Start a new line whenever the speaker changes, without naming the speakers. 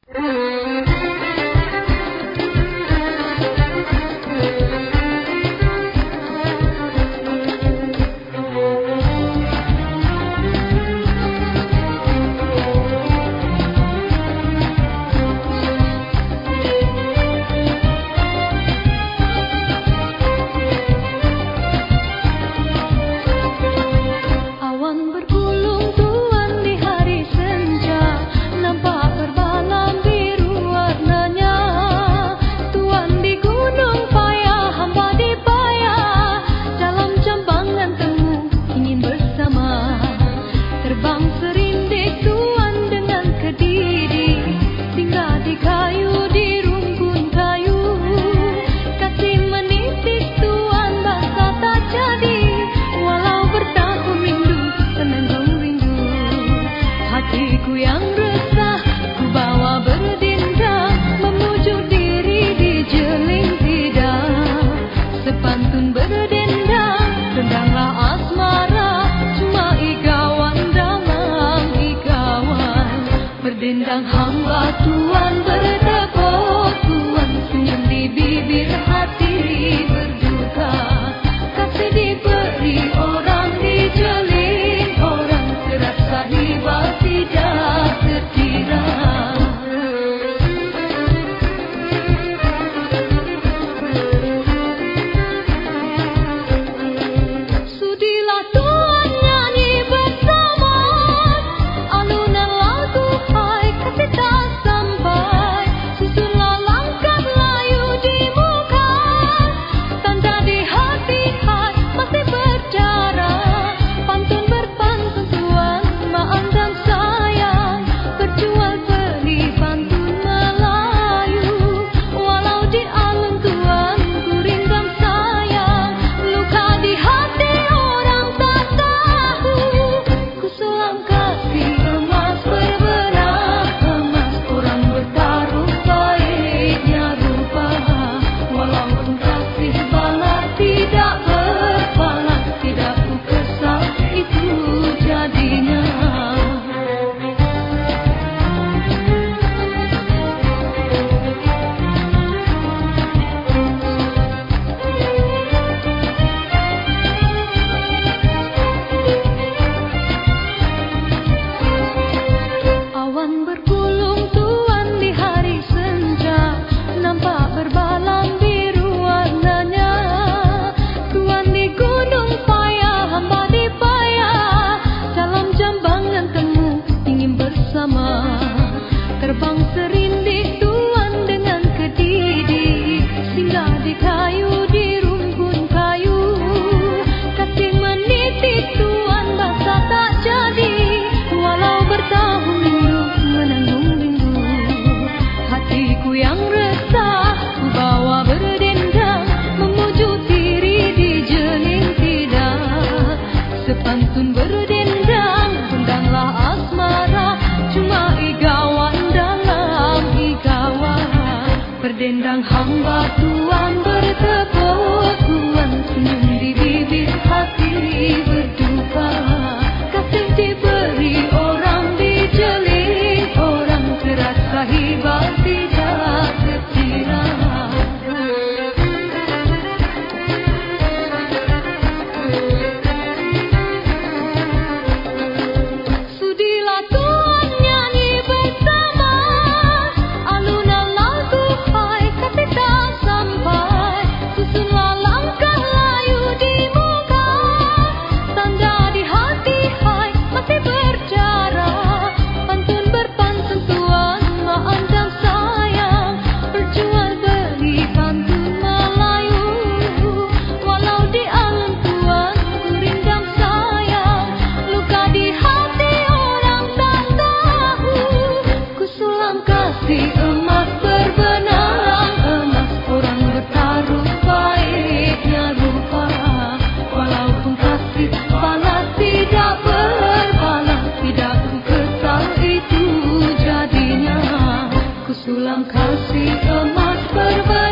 Berdendang hamba Tuhan bertepuk, Tuhan senyum di bibir hati berduka. Kasih diberi orang dijelin, orang terasa hibah tidak terkira. Sudilah Tuhan nyanyi bersama, alunan lagu kasih tak sampai. Susunlah langkah layu di muka, tanda di hati masih bercara. Pantun berpantun Tuhan, maaf dan sayang, berjual beli pantun Melayu. Walau di alun Tuhan ku ringgam sayang, luka di hati orang tak tahu. Ku sulam kasih emas berbenah, orang bertaruh baiknya rupa. Walaupun kasih balas tidak berbalas, tidak ku kesal itu jadinya. Awan bergulung Tuhan di hari senja, nampak berbalang biru warnanya. Tuhan di gunung payah, hamba di payah, dalam jambangan temu ingin bersama. Terbang serindik Tuhan dengan kedidi, singgah di kayu, di rumpun kayu. Kasih meniti Tuhan basa tak jadi, walau bertahun minggu menanggung rindu. Hatiku yang resah ku bawa berdendang, memuju diri dijeling tidak. Sepantun berdendang, pendanglah asmara, cuma igawan dalam igawan. Berdendang hamba Tuhan bertepuk, Tuhan senyum di bibir hati berduka. Kasih diberi orang dijelin, orang terasa hibah tidak terkira. Sudilah Tuhan nyanyi bersama, alunan lagu kasih tak sampai. Susunlah langkah layu di muka, tanda di hati masih bercara. Pantun berpantun Tuhan, maaf dan sayang, berjual beli pantun Melayu. Walau di alun Tuhan ku ringgam sayang, luka di hati orang tak tahu. Ku sulam kasih emas berbenang, emas orang bertaruh baiknya rupa. Walaupun kasih balas tidak berbalas, tidak ku kesal itu jadinya. Ku sulam kasih emas berbenang,